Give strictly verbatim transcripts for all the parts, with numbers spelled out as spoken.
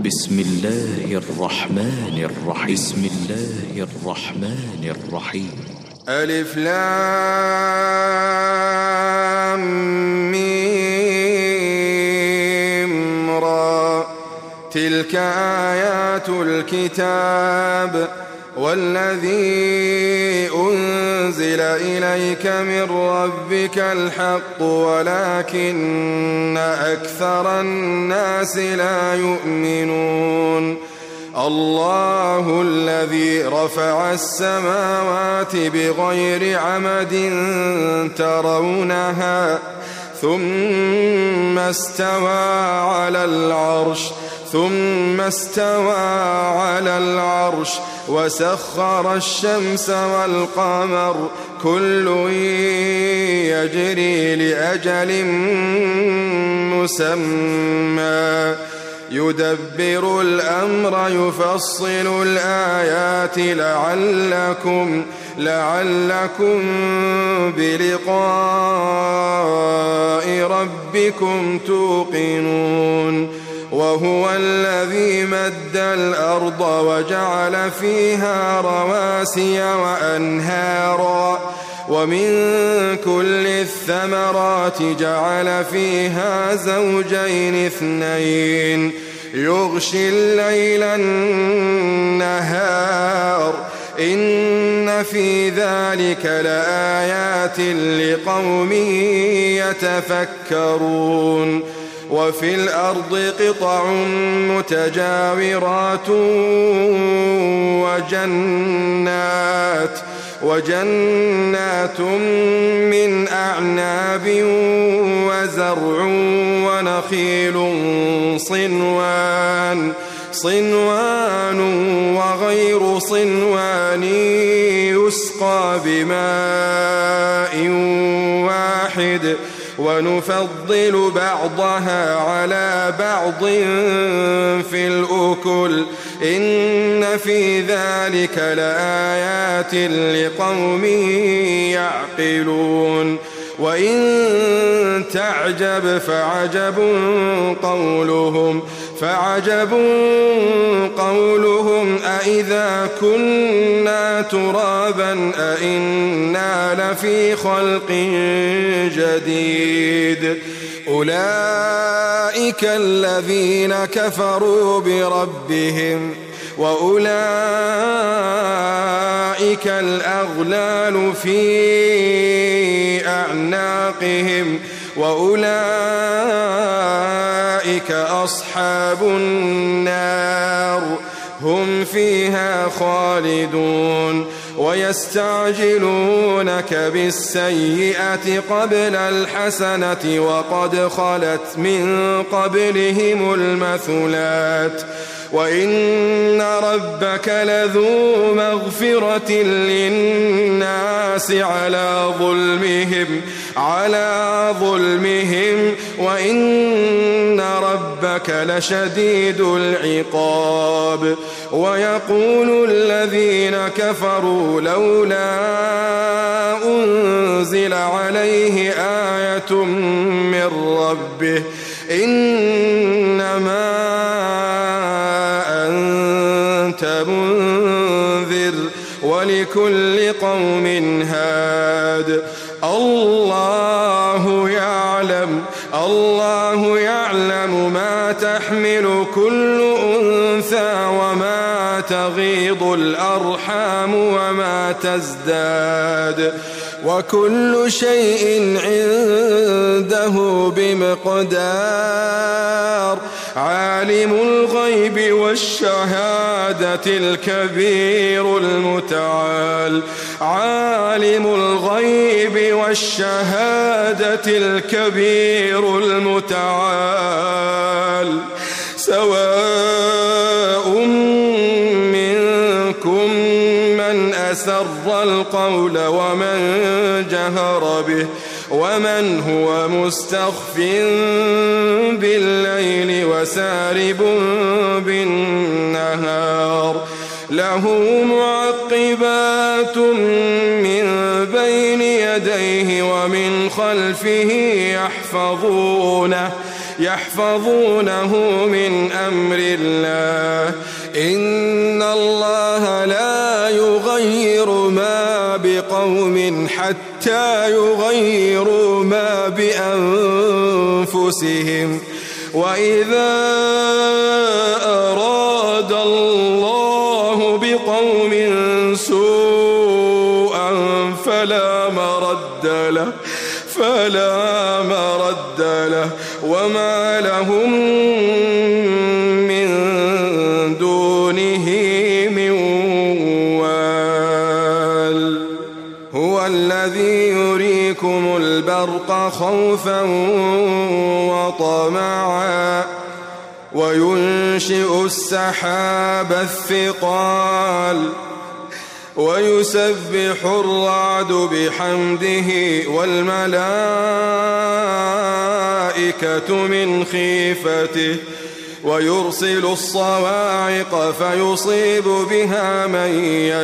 بسم الله الرحمن الرحيم بسم الله الرحمن الرحيم ألف لام ميم را تلك آيات الكتاب والذي أنزل إليك من ربك الحق ولكن أكثر الناس لا يؤمنون الله الذي رفع السماوات بغير عمد ترونها ثم استوى على العرش ثم استوى على العرش وسخر الشمس والقمر كل يجري لأجل مسمى يدبر الأمر يفصل الآيات لعلكم لعلكم بلقاء ربكم توقنون وهو الذي مد الأرض وجعل فيها رواسي وأنهارا ومن كل الثمرات جعل فيها زوجين اثنين يغشي الليل النهار إن في ذلك لآيات لقوم يتفكرون وفي الأرض قطع متجاورات وجنات وجنات من أعناب وزرع ونخيل صنوان صنوان وغير صنوان يسقى بماء واحد ونفضل بعضها على بعض في الأكل إن في ذلك لآيات لقوم يعقلون وإن تعجب فعجب قولهم فعجب قولهم أإذا كنا ترابا أإنا لفي خلق جديد أولئك الذين كفروا بربهم وأولئك الأغلال في أعناقهم وأولئك أصحاب النار هم فيها خالدون ويستعجلونك بالسيئة قبل الحسنة وقد خلت من قبلهم المثلات وإن ربك لذو مغفرة للناس على ظلمهم على ظلمهم وإن ربك لشديد العقاب ويقول الذين كفروا لولا أنزل عليه آية من ربه إنما أنت منذر ولكل قوم هاد الله يعلم الله يعلم ما تحمل كل أنثى وما تغيض الأرحام وما تزداد وكل شيء عنده بمقدار عالم الغيب والشهادة الكبير المتعال عالم الغيب والشهادة الكبير المتعال سواء منكم من أسر القول ومن جهر به ومن هو مستخف بالليل وسارب بالنهار له معقبات من بين يديه ومن خلفه يحفظونه يحفظونه من أمر الله إن الله لا يغير ما بقوم حتى يغيروا ما بأنفسهم وإذا أراد الله بقوم سوءا فلا مرد له فلا مرد له وما لهم من دونه من وال هو الذي يريكم البرق خوفا وطمعا وينشئ السحاب الثقال ويسبح الرعد بحمده والملائكة من خيفته ويرسل الصواعق فيصيب بها من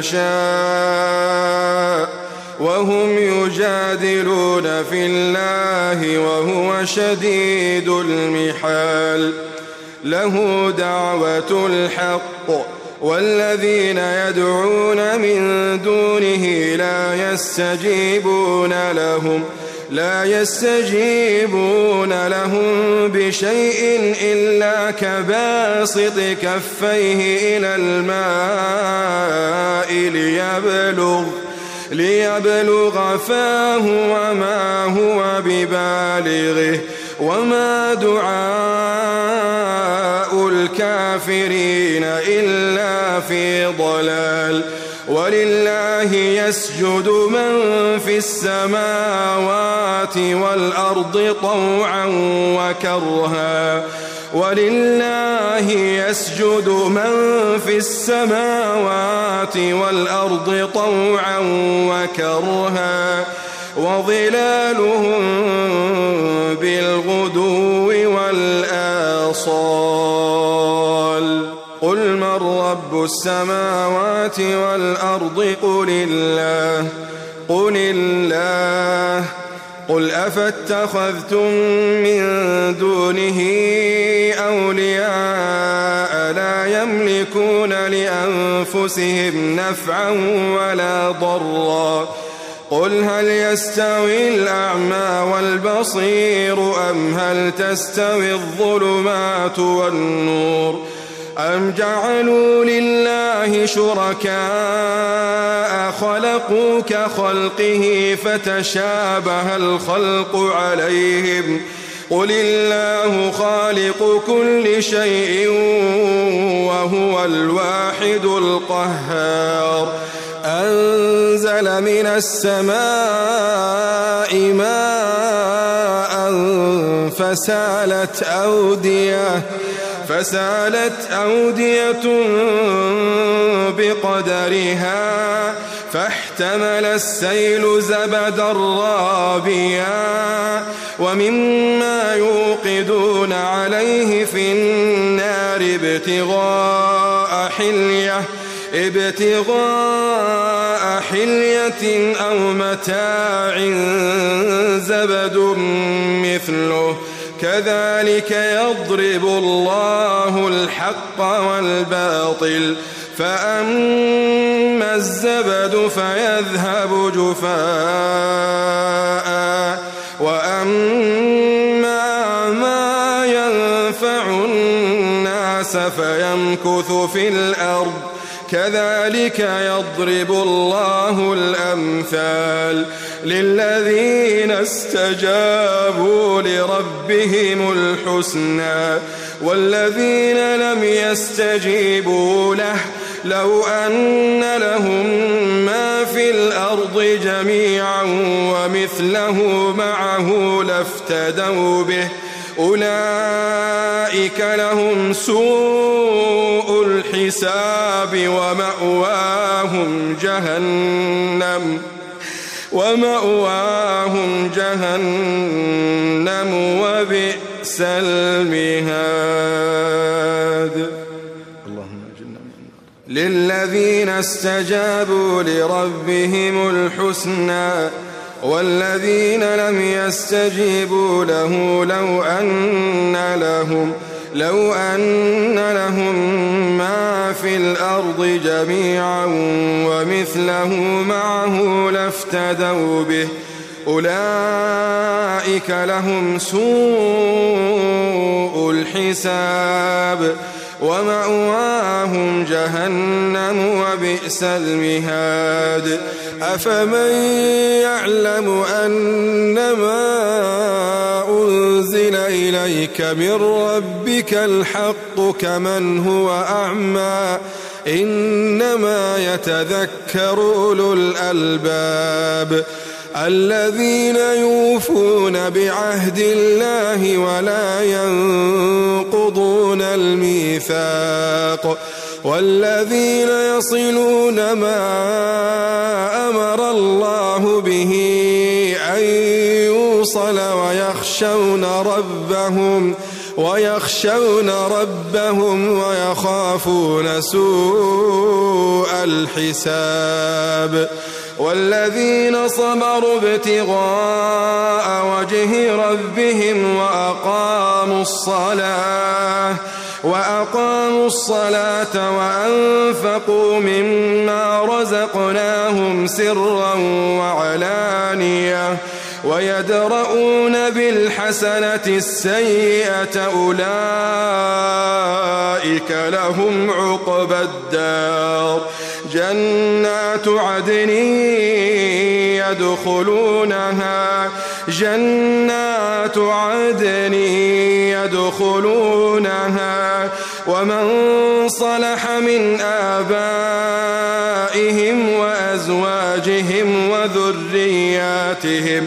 يشاء وهم يجادلون في الله وهو شديد المحال له دعوة الحق والذين يدعون من دونه لا يستجيبون لهم لا يستجيبون لهم بشيء إلا كباسط كفيه إلى الماء ليبلغ ليبلغ فاه وما هو ببالغه وما دعاء الكافرين إلا في ضلال ولله يسجد من في السماوات والأرض طوعا وكرها ولله يسجد من في السماوات والأرض طوعا وكرها وظلالهم بالغدو والآصال قل من رب السماوات والأرض قل الله قل الله قل أفاتخذتم من دونه أولياء لا يملكون لأنفسهم نفعا ولا ضرا قل هل يستوي الأعمى والبصير أم هل تستوي الظلمات والنور أم جعلوا لله شركاء خلقوا كخلقه فتشابه الخلق عليهم قل الله خالق كل شيء وهو الواحد القهار أنزل من السماء ماء فسالت أودية فسالت أودية بقدرها فاحتمل السيل زبدا رابيا ومما يوقدون عليه في النار ابتغاء حلية ابتغاء حلية أو متاع زبد مثله كذلك يضرب الله الحق والباطل فأما الزبد فيذهب جفاء وأما ما ينفع الناس فيمكث في الأرض كذلك يضرب الله الأمثال للذين استجابوا لربهم الحسنى والذين لم يستجيبوا له لو أن لهم ما في الأرض جميعا ومثله معه لافتدوا به أولئك لهم سوء الحساب ومأواهم جهنم ومأواهم جهنم وبئس المهاد. اللهم اجعلنا من النار. للذين استجابوا لربهم الحسنى والذين لم يستجيبوا له لو أن لهم لو أن لهم ما في الأرض جميعا ومثله معه لافتدوا به أولئك لهم سوء الحساب ومأواهم جهنم وبئس المهاد أفمن يعلم أنما أنزل إليك من ربك الحق كمن هو أعمى إنما يتذكر أولو الألباب الذين يوفون بعهد الله ولا ينقضون الميثاق والذين يصلون ما أمر الله به أن يوصل ويخشون ربهم ويخشون ربهم ويخافون سوء الحساب والذين صبروا ابتغاء وجه ربهم وأقاموا الصلاة وأقاموا الصلاة وأنفقوا مما رزقناهم سرا وعلانية ويدرؤون بالحسنة السيئة أولئك لهم عقبى الدار جنات عدن يدخلونها جنات عدن يدخلونها ومن صلح من آبائهم وأزواجهم وذرياتهم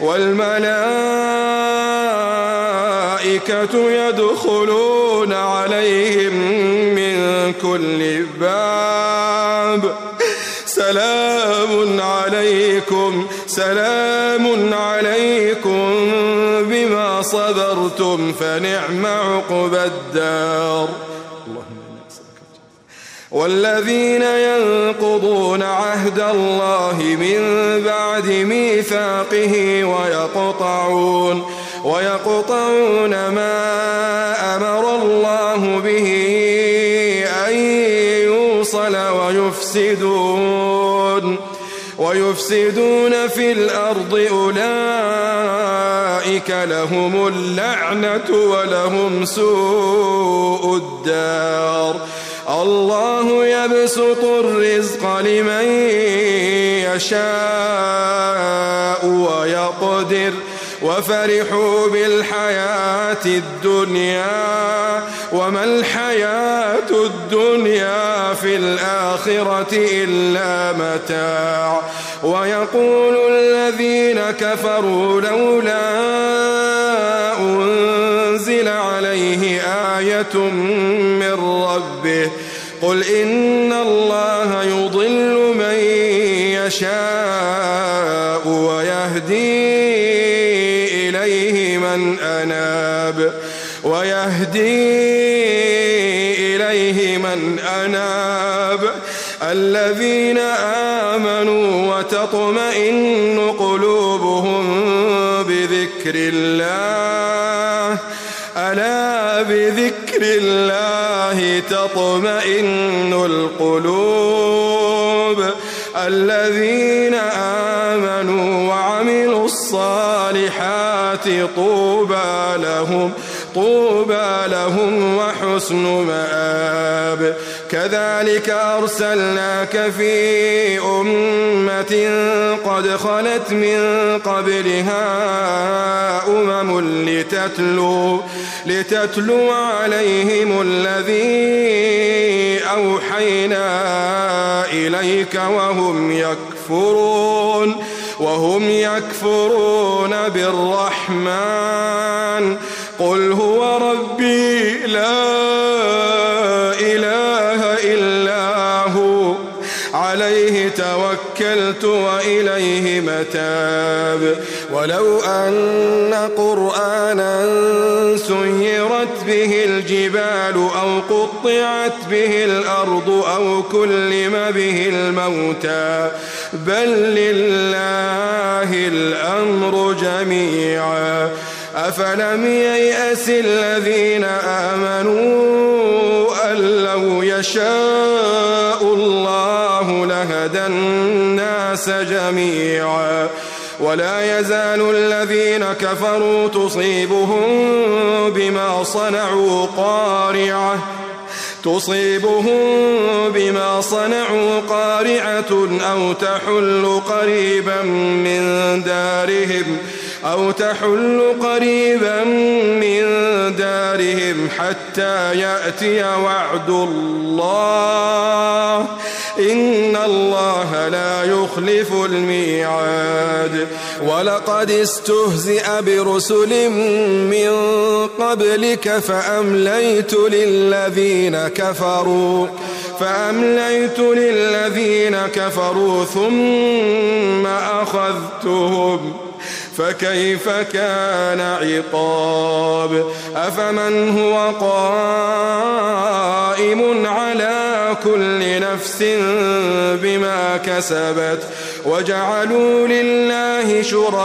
والملائكة يدخلون عليهم من كل باب سلام عليكم سلام عليكم بما صبرتم فنعم عقبى الدار والذين ينقضون عهد الله من بعد ميثاقه ويقطعون ويقطعون ما أمر الله به أن يوصل ويفسدون ويفسدون في الأرض أولئك لهم اللعنة ولهم سوء الدار الله يبسط الرزق لمن يشاء ويقدر وفرحوا بالحياة الدنيا وما الحياة الدنيا في الآخرة إلا متاع ويقول الذين كفروا لولا أنزل عليه آية من ربه قل إن الله يضل من يشاء ويهدي إليه من أناب ويهدي إليه من أناب الذين آمنوا وتطمئن قلوبهم بذكر الله ألا بذكر الله تطمئن القلوب الذين آمنوا وعملوا الصالحات طوبى لهم طوبى لهم وحسن مآب كذلك أرسلناك في أمة قد خلت من قبلها أمم لتتلو لتتلو عليهم الذي أوحينا إليك وهم يكفرون وهم يكفرون بالرحمن قل هو ربي لا إله إلا هو عليه توكلت وإليه متاب ولو أن قرآنا سيرت به الجبال أو قطعت به الأرض أو كلم به الموتى بل لله الأمر جميعا أفلم ييأس الذين آمنوا أن لو يشاء الله لهدى الناس جميعا ولا يزال الذين كفروا تصيبهم بما صنعوا قارعة تصيبهم بما صنعوا قارعة أو تحل قريبا من دارهم أو تحل قريبا من دارهم حتى يأتي وعد الله إن الله لا يخلف الميعاد ولقد استهزئ برسل من قبلك فأمليت للذين كفروا فأمليت للذين كفروا ثم أخذتهم فكيف كان عقاب أفمن هو قائم على كل نفس بما كسبت وجعلوا لله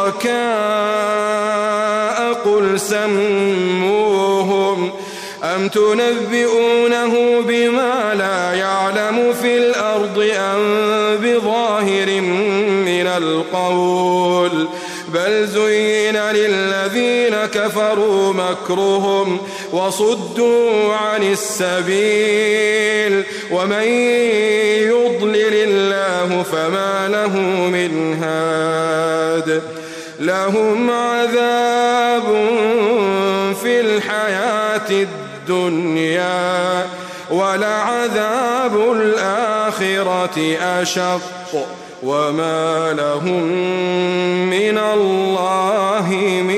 شركاء قل سموهم أم تنبئونه بما لا يعلم في الأرض أم بظاهر من القول بل زين للذين كفروا مكرهم وصدوا عن السبيل ومن يضلل الله فما له من هاد لهم عذاب في الحياة الدنيا ولعذاب الآخرة أشق وما لهم من الله من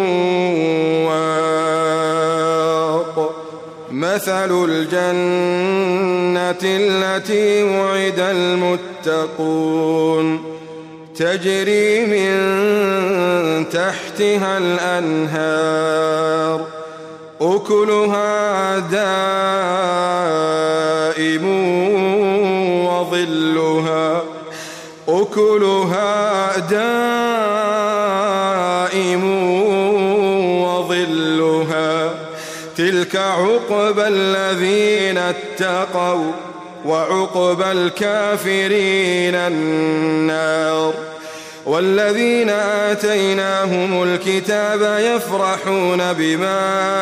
واق مثل الجنة التي وعد المتقون تجري من تحتها الأنهار أكلها دائم وظلها أكلها دائم وظلها تلك عقبى الذين اتقوا وعقبى الكافرين النار والذين آتيناهم الكتاب يفرحون بما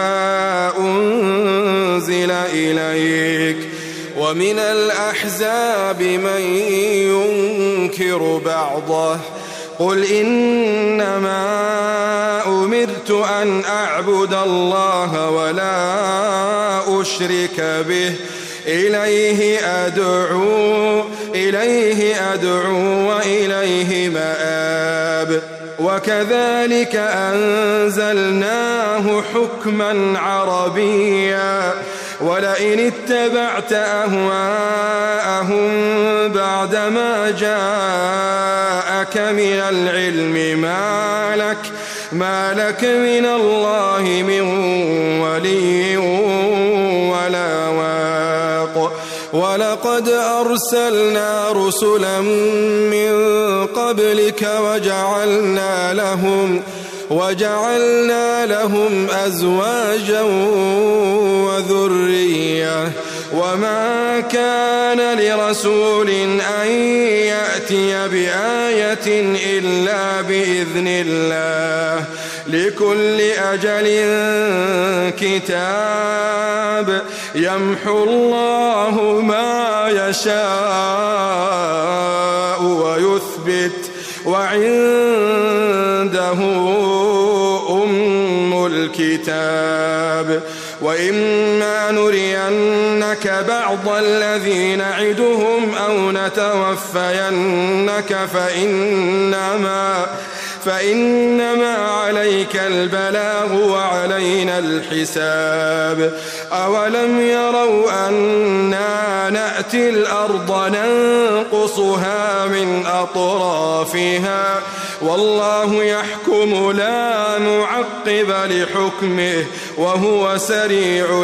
أنزل إليك ومن الأحزاب من ينكر بعضه قل إنما أمرت أن أعبد الله ولا أشرك به إليه أدعو إليه أدعو وإليه مآب وكذلك أنزلناه حكما عربيا ولئن اتبعت أهواءهم بعدما جاءك من العلم ما لك ما لك من الله من ولي ولا واق ولقد أرسلنا رسلا من قبلك وجعلنا لهم وجعلنا لهم أزواجا وذرية وما كان لرسول أن يأتي بآية إلا بإذن الله لكل أجل كتاب يمحو الله ما يشاء ويثبت وعنده أم الكتاب وإما نرينك بعض الذي نعدهم أو نتوفينك فإنما فإنما عليك البلاغ وعلينا الحساب أولم يروا أنا نأتي الأرض ننقصها من أطرافها والله يحكم لا معقب لحكمه وهو سريع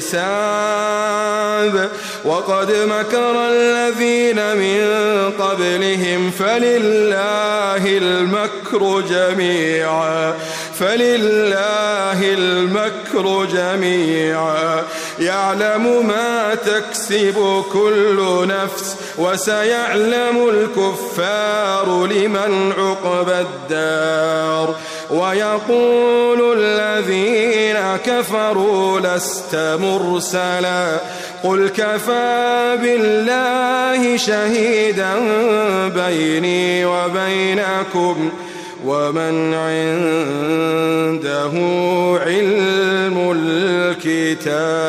الحساب. وقد مكر الذين من قبلهم فلله المكر جميعا فلله المكر جميعا يعلم ما تكسب كل نفس وسيعلم الكفار لمن عقبى الدار. ويقول الذين كفروا لست مرسلا قل كفى بالله شهيدا بيني وبينكم ومن عنده علم الكتاب.